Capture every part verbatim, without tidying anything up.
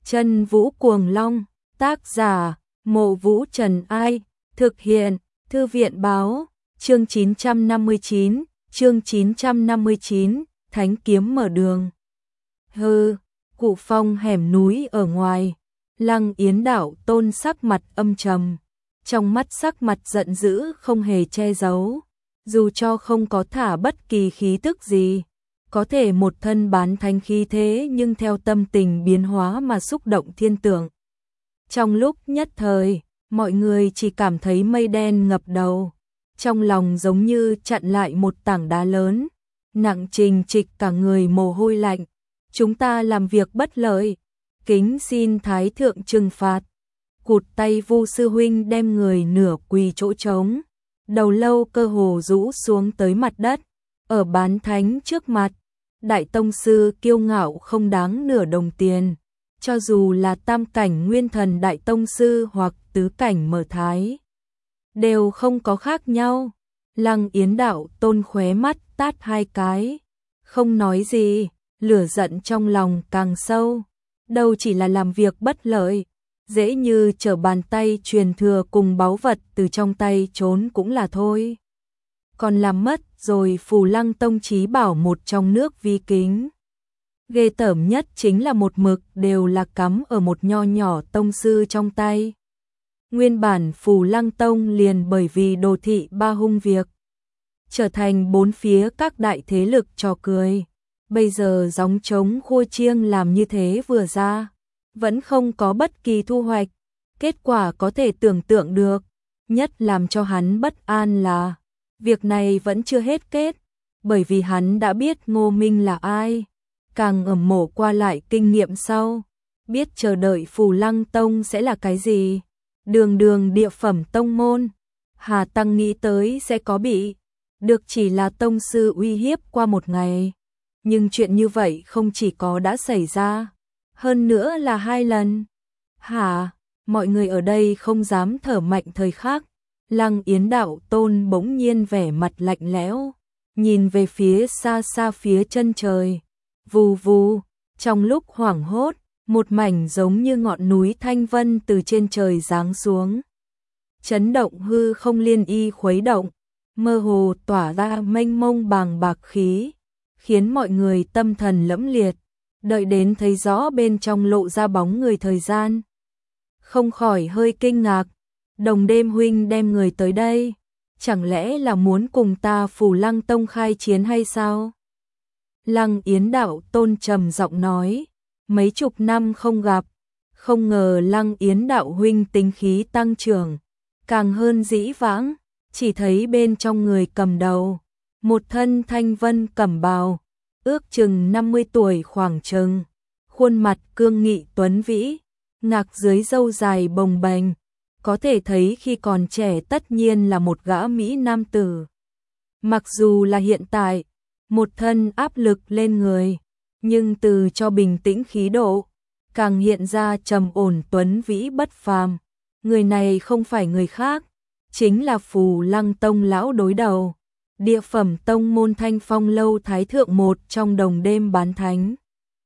Chân Vũ Cuồng Long, tác giả, Mộ Vũ Trần Ai, thực hiện, Thư viện báo, chương chín trăm năm mươi chín, chương chín trăm năm mươi chín, Thánh Kiếm Mở Đường. Hừ, Cụ Phong hẻm núi ở ngoài, Lăng Yến Đạo Tôn sắc mặt âm trầm, trong mắt sắc mặt giận dữ không hề che giấu, dù cho không có thả bất kỳ khí tức gì, có thể một thân bán thánh khí thế nhưng theo tâm tình biến hóa mà xúc động thiên tượng. Trong lúc nhất thời, mọi người chỉ cảm thấy mây đen ngập đầu, trong lòng giống như chặn lại một tảng đá lớn, nặng trình trịch cả người mồ hôi lạnh. Chúng ta làm việc bất lợi, kính xin Thái Thượng trừng phạt. Cụt tay Vu sư huynh đem người nửa quỳ chỗ trống, đầu lâu cơ hồ rũ xuống tới mặt đất, ở bán thánh trước mặt. Đại tông sư kiêu ngạo không đáng nửa đồng tiền, cho dù là tam cảnh nguyên thần đại tông sư hoặc tứ cảnh mở thái, đều không có khác nhau. Lăng Yến Đạo Tôn khóe mắt tát hai cái, không nói gì, lửa giận trong lòng càng sâu. Đâu chỉ là làm việc bất lợi, dễ như trở bàn tay truyền thừa cùng báu vật từ trong tay trốn cũng là thôi. Còn làm mất rồi Phù Lăng Tông chí bảo một trong nước vi kính. Ghê tởm nhất chính là một mực đều là cắm ở một nho nhỏ tông sư trong tay. Nguyên bản Phù Lăng Tông liền bởi vì đồ thị ba hung việc, trở thành bốn phía các đại thế lực trò cười. Bây giờ gióng trống khua chiêng làm như thế vừa ra, vẫn không có bất kỳ thu hoạch. Kết quả có thể tưởng tượng được, nhất làm cho hắn bất an là việc này vẫn chưa hết kết, bởi vì hắn đã biết Ngô Minh là ai, càng ẩm mổ qua lại kinh nghiệm sau, biết chờ đợi Phù Lăng Tông sẽ là cái gì. Đường đường địa phẩm tông môn, hà tăng nghĩ tới sẽ có bị được chỉ là tông sư uy hiếp qua một ngày. Nhưng chuyện như vậy không chỉ có đã xảy ra, hơn nữa là hai lần. Hả, mọi người ở đây không dám thở mạnh thời khắc. Lăng Yến Đạo Tôn bỗng nhiên vẻ mặt lạnh lẽo, nhìn về phía xa xa phía chân trời. Vù vù, trong lúc hoảng hốt, một mảnh giống như ngọn núi thanh vân từ trên trời giáng xuống. Chấn động hư không liên y khuấy động, mơ hồ tỏa ra mênh mông bàng bạc khí, khiến mọi người tâm thần lẫm liệt, đợi đến thấy rõ bên trong lộ ra bóng người thời gian. Không khỏi hơi kinh ngạc, Đồng Đêm huynh đem người tới đây, chẳng lẽ là muốn cùng ta Phù Lăng Tông khai chiến hay sao? Lăng Yến Đạo Tôn trầm giọng nói, mấy chục năm không gặp, không ngờ Lăng Yến Đạo huynh tính khí tăng trưởng, càng hơn dĩ vãng, chỉ thấy bên trong người cầm đầu, một thân thanh vân cẩm bào, ước chừng năm mươi tuổi khoảng chừng, khuôn mặt cương nghị tuấn vĩ, ngạc dưới râu dài bồng bềnh, có thể thấy khi còn trẻ tất nhiên là một gã mỹ nam tử. Mặc dù là hiện tại, một thân áp lực lên người, nhưng từ cho bình tĩnh khí độ, càng hiện ra trầm ổn tuấn vĩ bất phàm. Người này không phải người khác, chính là Phù Lăng Tông lão đối đầu, địa phẩm tông môn Thanh Phong Lâu Thái Thượng một trong Đồng Đêm bán thánh.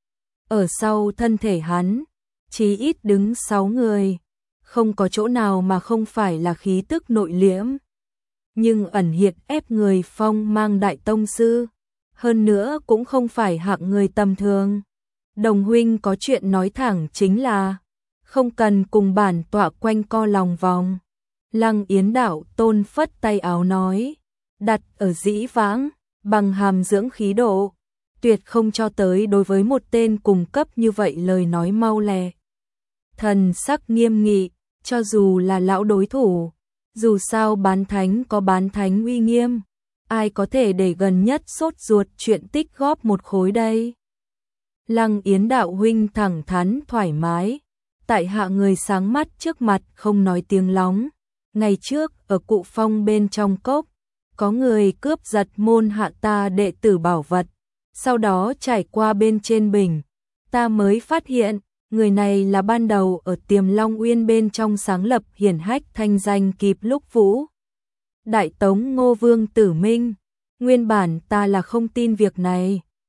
Ở sau thân thể hắn, chí ít đứng sáu người, không có chỗ nào mà không phải là khí tức nội liễm, nhưng ẩn hiện ép người phong mang đại tông sư, hơn nữa cũng không phải hạng người tầm thường. Đồng huynh có chuyện nói thẳng chính là, không cần cùng bản tọa quanh co lòng vòng. Lăng Yến Đạo Tôn phất tay áo nói, đặt ở dĩ vãng, bằng hàm dưỡng khí độ, tuyệt không cho tới đối với một tên cùng cấp như vậy lời nói mau lẹ. Thần sắc nghiêm nghị, cho dù là lão đối thủ, dù sao bán thánh có bán thánh uy nghiêm, ai có thể để gần nhất sốt ruột chuyện tích góp một khối đây. Lăng Yến Đạo huynh thẳng thắn thoải mái, tại hạ người sáng mắt trước mặt không nói tiếng lóng. Ngày trước ở Cụ Phong bên trong cốc, có người cướp giật môn hạ ta đệ tử bảo vật, sau đó trải qua bên trên bình, ta mới phát hiện, người này là ban đầu ở Tiềm Long Uyên bên trong sáng lập hiển hách thanh danh kịp lúc vũ. Đại Tống Ngô Vương Tử Minh, nguyên bản ta là không tin việc này,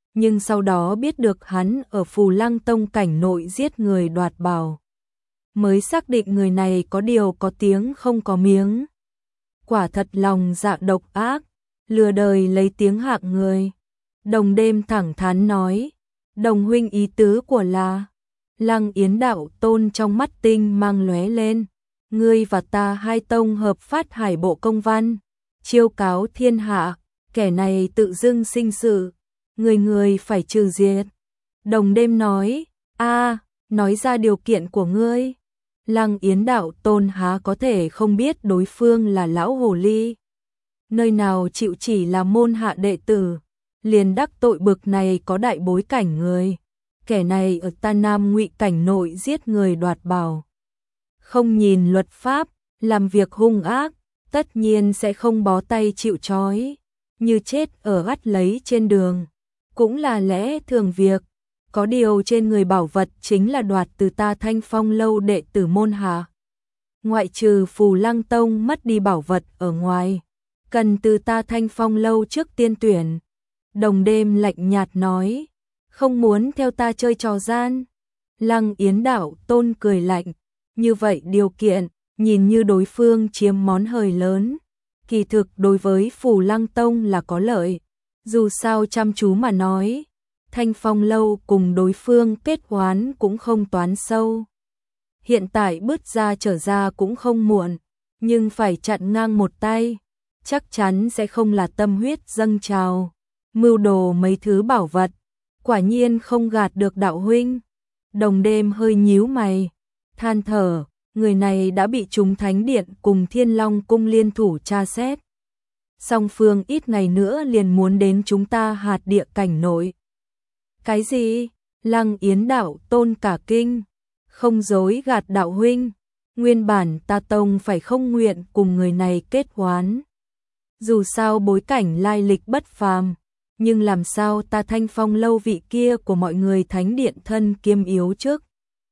nhưng sau đó biết được hắn ở Phù Lăng Tông cảnh nội giết người đoạt bảo, mới xác định người này có điều có tiếng không có miếng. Quả thật lòng dạ độc ác, lừa đời lấy tiếng hạng người. Đồng Đêm thẳng thắn nói, Đồng huynh ý tứ của là. Lăng Yến đạo tôn trong mắt tinh mang lóe lên, ngươi và ta hai tông hợp phát hải bộ công văn, chiêu cáo thiên hạ, kẻ này tự dưng sinh sự, người người phải trừ diệt. Đồng Đêm nói, a, nói ra điều kiện của ngươi. Lăng Yến đạo tôn há có thể không biết đối phương là lão hồ ly, nơi nào chịu chỉ là môn hạ đệ tử, liền đắc tội bực này có đại bối cảnh người. Kẻ này ở Ta Nam Ngụy cảnh nội giết người đoạt bảo, không nhìn luật pháp, làm việc hung ác, tất nhiên sẽ không bó tay chịu trói, như chết ở gắt lấy trên đường, cũng là lẽ thường việc. Có điều trên người bảo vật chính là đoạt từ ta Thanh Phong lâu đệ tử môn hạ. Ngoại trừ Phù Lăng Tông mất đi bảo vật ở ngoài, cần từ ta Thanh Phong lâu trước tiên tuyển. Đồng Đêm lạnh nhạt nói, không muốn theo ta chơi trò gian. Lăng Yến đạo tôn cười lạnh, như vậy điều kiện, nhìn như đối phương chiếm món hời lớn, kỳ thực đối với Phù Lăng Tông là có lợi. Dù sao chăm chú mà nói, Thanh Phong lâu cùng đối phương kết oán cũng không toán sâu. Hiện tại bứt ra trở ra cũng không muộn, nhưng phải chặn ngang một tay, chắc chắn sẽ không là tâm huyết dâng trào, mưu đồ mấy thứ bảo vật. Quả nhiên không gạt được đạo huynh. Đồng Đêm hơi nhíu mày, than thở, người này đã bị chúng Thánh Điện cùng Thiên Long cung liên thủ tra xét. Song phương ít ngày nữa liền muốn đến chúng ta hạt địa cảnh nội. Cái gì? Lăng Yến đạo tôn cả kinh, không dối gạt đạo huynh, nguyên bản ta tông phải không nguyện cùng người này kết oán. Dù sao bối cảnh lai lịch bất phàm, nhưng làm sao ta Thanh Phong lâu vị kia của mọi người Thánh Điện thân kiêm yếu trước.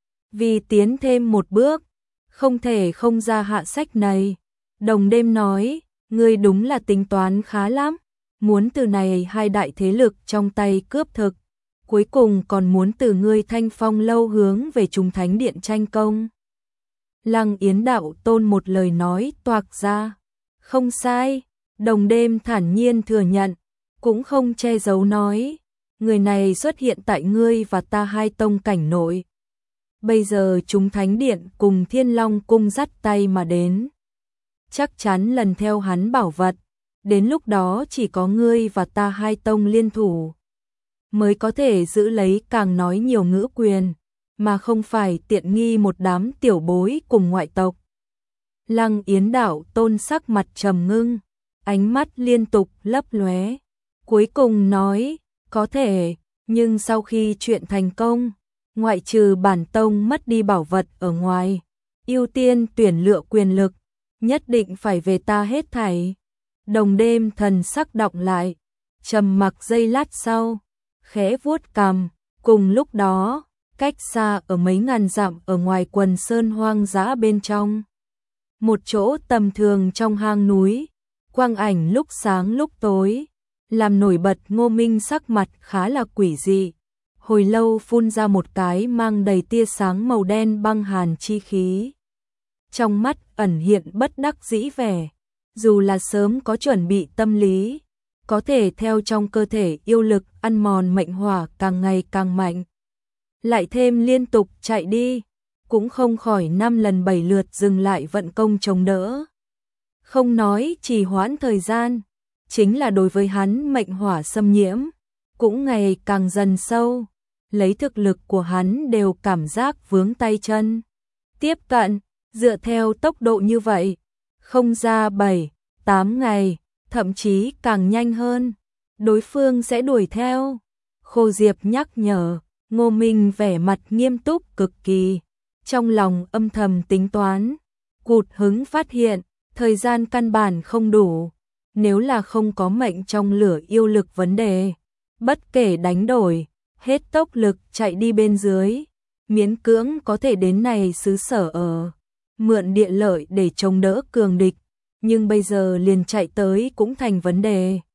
Vì tiến thêm một bước, không thể không ra hạ sách này. Đồng Đêm nói, ngươi đúng là tính toán khá lắm, muốn từ này hai đại thế lực trong tay cướp thực, cuối cùng còn muốn từ ngươi Thanh Phong lâu hướng về chúng Thánh Điện tranh công. Lăng Yến đạo tôn một lời nói toạc ra, không sai. Đồng Đêm thản nhiên thừa nhận, cũng không che giấu nói, người này xuất hiện tại ngươi và ta hai tông cảnh nội. Bây giờ chúng Thánh Điện cùng Thiên Long cung dắt tay mà đến, chắc chắn lần theo hắn bảo vật, đến lúc đó chỉ có ngươi và ta hai tông liên thủ, mới có thể giữ lấy càng nói nhiều ngữ quyền, mà không phải tiện nghi một đám tiểu bối cùng ngoại tộc. Lăng Yến đạo tôn sắc mặt trầm ngưng, ánh mắt liên tục lấp lóe, cuối cùng nói, có thể, nhưng sau khi chuyện thành công, ngoại trừ bản tông mất đi bảo vật ở ngoài, ưu tiên tuyển lựa quyền lực, nhất định phải về ta hết thảy. Đồng Đêm thần sắc đọng lại, trầm mặc giây lát sau, khẽ vuốt cằm, cùng lúc đó, cách xa ở mấy ngàn dặm ở ngoài quần sơn hoang dã bên trong, một chỗ tầm thường trong hang núi, quang ảnh lúc sáng lúc tối, làm nổi bật Ngô Minh sắc mặt khá là quỷ dị, hồi lâu phun ra một cái mang đầy tia sáng màu đen băng hàn chi khí. Trong mắt ẩn hiện bất đắc dĩ vẻ, dù là sớm có chuẩn bị tâm lý, có thể theo trong cơ thể yêu lực ăn mòn mệnh hỏa càng ngày càng mạnh. Lại thêm liên tục chạy đi, cũng không khỏi năm lần bảy lượt dừng lại vận công chống đỡ. Không nói trì hoãn thời gian, chính là đối với hắn mệnh hỏa xâm nhiễm, cũng ngày càng dần sâu, lấy thực lực của hắn đều cảm giác vướng tay chân. Tiếp cận, dựa theo tốc độ như vậy, không ra bảy, tám ngày, thậm chí càng nhanh hơn, đối phương sẽ đuổi theo. Khô Diệp nhắc nhở, Ngô Minh vẻ mặt nghiêm túc cực kỳ, trong lòng âm thầm tính toán, cụt hứng phát hiện, thời gian căn bản không đủ, nếu là không có mệnh trong lửa yêu lực vấn đề, bất kể đánh đổi, hết tốc lực chạy đi bên dưới, miễn cưỡng có thể đến này xứ sở ở, mượn địa lợi để chống đỡ cường địch, nhưng bây giờ liền chạy tới cũng thành vấn đề.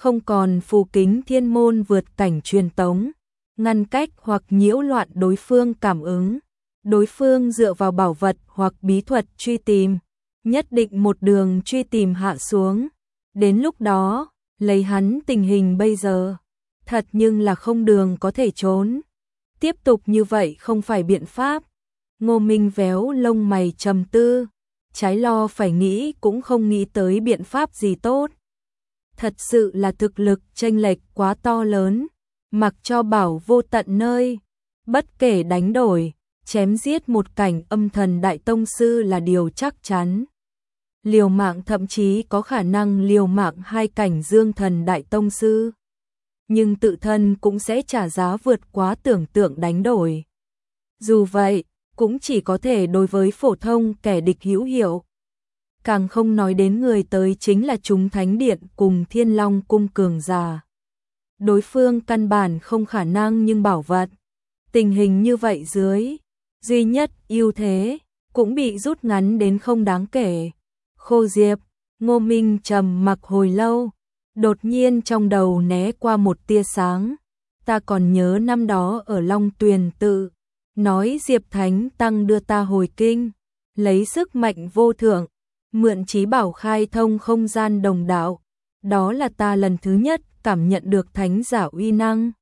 không còn phù kính thiên môn vượt cảnh truyền tống, ngăn cách hoặc nhiễu loạn đối phương cảm ứng. Đối phương dựa vào bảo vật hoặc bí thuật truy tìm, nhất định một đường truy tìm hạ xuống. Đến lúc đó, lấy hắn tình hình bây giờ, thật nhưng là không đường có thể trốn. Tiếp tục như vậy không phải biện pháp. Ngô Minh véo lông mày trầm tư, trái lo phải nghĩ cũng không nghĩ tới biện pháp gì tốt. Thật sự là thực lực chênh lệch quá to lớn, mặc cho bảo vô tận nơi, bất kể đánh đổi, chém giết một cảnh âm thần đại tông sư là điều chắc chắn. Liều mạng thậm chí có khả năng liều mạng hai cảnh dương thần đại tông sư. Nhưng tự thân cũng sẽ trả giá vượt quá tưởng tượng đánh đổi. Dù vậy, cũng chỉ có thể đối với phổ thông kẻ địch hữu hiệu. Càng không nói đến người tới chính là chúng thánh điện cùng Thiên Long cung cường giả. Đối phương căn bản không khả năng nhưng bảo vật. Tình hình như vậy dưới, duy nhất ưu thế cũng bị rút ngắn đến không đáng kể. Khô Diệp, Ngô Minh trầm mặc hồi lâu, đột nhiên trong đầu né qua một tia sáng. Ta còn nhớ năm đó ở Long Tuyền Tự, nói Diệp Thánh Tăng đưa ta hồi kinh, lấy sức mạnh vô thượng, mượn trí bảo khai thông không gian đồng đạo. Đó là ta lần thứ nhất cảm nhận được thánh giả uy năng.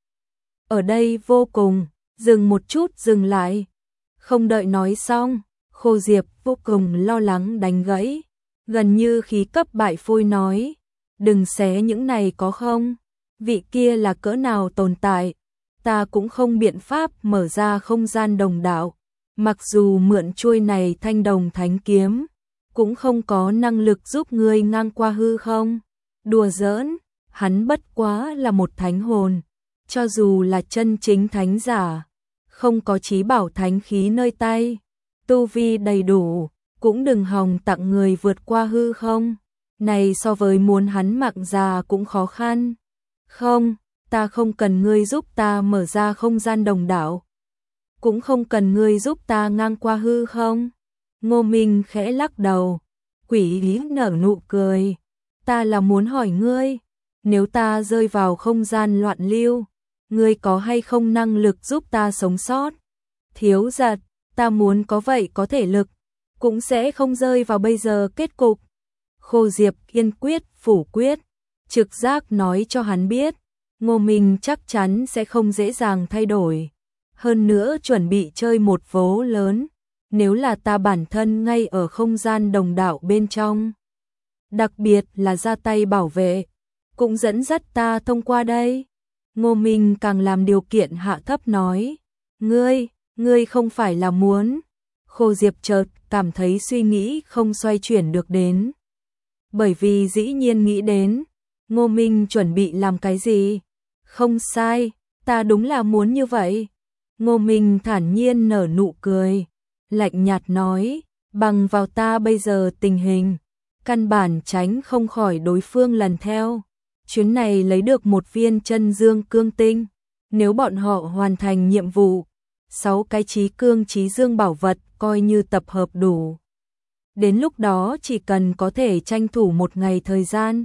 Ở đây vô cùng, dừng một chút dừng lại. Không đợi nói xong, Khô Diệp vô cùng lo lắng đánh gãy, gần như khí cấp bại phôi nói, đừng xé những này có không, vị kia là cỡ nào tồn tại, ta cũng không biện pháp mở ra không gian đồng đạo, mặc dù mượn chuôi này thanh đồng thánh kiếm, cũng không có năng lực giúp ngươi ngang qua hư không. Đùa giỡn, hắn bất quá là một thánh hồn, cho dù là chân chính thánh giả, không có chí bảo thánh khí nơi tay, tu vi đầy đủ, cũng đừng hòng tặng người vượt qua hư không. Này so với muốn hắn mạng già cũng khó khăn. Không, ta không cần ngươi giúp ta mở ra không gian đồng đảo, cũng không cần ngươi giúp ta ngang qua hư không. Ngô Minh khẽ lắc đầu, quỷ lý nở nụ cười. Ta là muốn hỏi ngươi, nếu ta rơi vào không gian loạn lưu, ngươi có hay không năng lực giúp ta sống sót? Thiếu Giật, ta muốn có vậy có thể lực, cũng sẽ không rơi vào bây giờ kết cục. Khô Diệp kiên quyết, phủ quyết, trực giác nói cho hắn biết, Ngô Minh chắc chắn sẽ không dễ dàng thay đổi. Hơn nữa chuẩn bị chơi một vố lớn, nếu là ta bản thân ngay ở không gian đồng đạo bên trong. Đặc biệt là ra tay bảo vệ, cũng dẫn dắt ta thông qua đây. Ngô Minh càng làm điều kiện hạ thấp nói, ngươi, ngươi không phải là muốn. Khô Diệp chợt cảm thấy suy nghĩ không xoay chuyển được đến. Bởi vì dĩ nhiên nghĩ đến, Ngô Minh chuẩn bị làm cái gì? Không sai, ta đúng là muốn như vậy. Ngô Minh thản nhiên nở nụ cười, lạnh nhạt nói, bằng vào ta bây giờ tình hình, căn bản tránh không khỏi đối phương lần theo. Chuyến này lấy được một viên chân dương cương tinh, nếu bọn họ hoàn thành nhiệm vụ, sáu cái trí cương trí dương bảo vật coi như tập hợp đủ. Đến lúc đó chỉ cần có thể tranh thủ một ngày thời gian,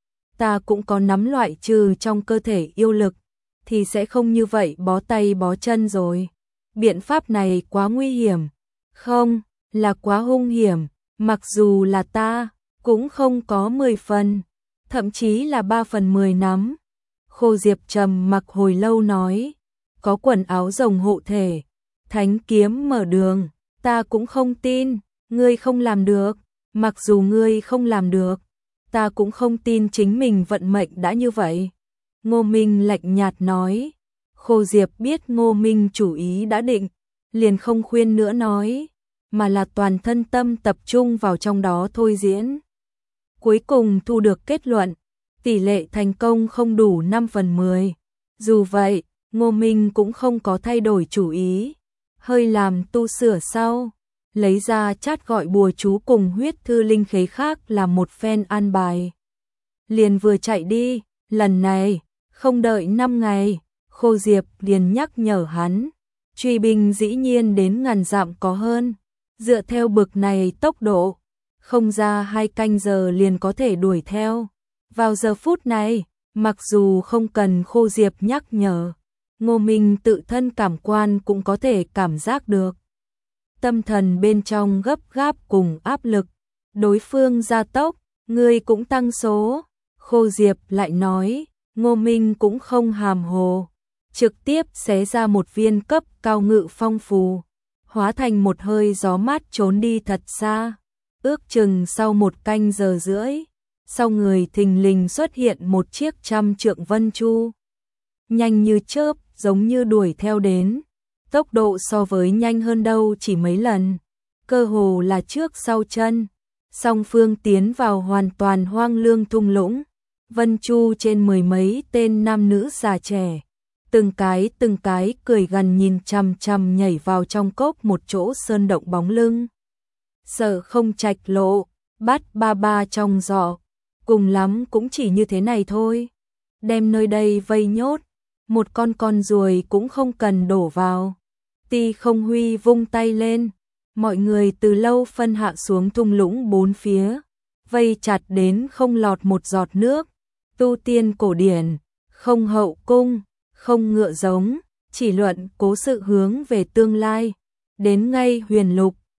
ta cũng có nắm loại trừ trong cơ thể yêu lực, thì sẽ không như vậy bó tay bó chân rồi. Biện pháp này quá nguy hiểm, không, là quá hung hiểm, mặc dù là ta, cũng không có mười phần, thậm chí là ba phần mười nắm. Khô Diệp trầm mặc hồi lâu nói, có quần áo rồng hộ thể, thánh kiếm mở đường, ta cũng không tin, ngươi không làm được, mặc dù ngươi không làm được, ta cũng không tin chính mình vận mệnh đã như vậy. Ngô Minh lạnh nhạt nói, Khô Diệp biết Ngô Minh chủ ý đã định, liền không khuyên nữa nói, mà là toàn thân tâm tập trung vào trong đó thôi diễn. Cuối cùng thu được kết luận, tỷ lệ thành công không đủ năm phần mười. Dù vậy, Ngô Minh cũng không có thay đổi chủ ý, hơi làm tu sửa sau, lấy ra chát gọi bùa chú cùng huyết thư linh khế khác làm một phen an bài. Liền vừa chạy đi, lần này, không đợi năm ngày, Khô Diệp liền nhắc nhở hắn, truy binh dĩ nhiên đến ngàn dặm có hơn, dựa theo bực này tốc độ, không ra hai canh giờ liền có thể đuổi theo. Vào giờ phút này, Mặc dù không cần Khô Diệp nhắc nhở, Ngô Minh tự thân cảm quan cũng có thể cảm giác được. Tâm thần bên trong gấp gáp cùng áp lực, đối phương gia tốc, người cũng tăng số. Khô Diệp lại nói, Ngô Minh cũng không hàm hồ, trực tiếp xé ra một viên cấp cao ngự phong phù, hóa thành một hơi gió mát trốn đi thật xa. Ước chừng sau một canh giờ rưỡi, sau người thình lình xuất hiện một chiếc trăm trượng vân chu. Nhanh như chớp, giống như đuổi theo đến. Tốc độ so với nhanh hơn đâu chỉ mấy lần. Cơ hồ là trước sau chân. Song phương tiến vào hoàn toàn hoang lương thung lũng. Vân chu trên mười mấy tên nam nữ già trẻ. Từng cái từng cái cười gần nhìn chằm chằm nhảy vào trong cốc một chỗ sơn động bóng lưng. Sợ không trạch lộ, bắt ba ba trong giỏ. Cùng lắm cũng chỉ như thế này thôi. Đem nơi đây vây nhốt, một con con ruồi cũng không cần đổ vào. Ti Không Huy vung tay lên, mọi người từ lâu phân hạ xuống thung lũng bốn phía, vây chặt đến không lọt một giọt nước. Tu tiên cổ điển, không hậu cung, không ngựa giống, chỉ luận cố sự hướng về tương lai. Đến ngay huyền lục,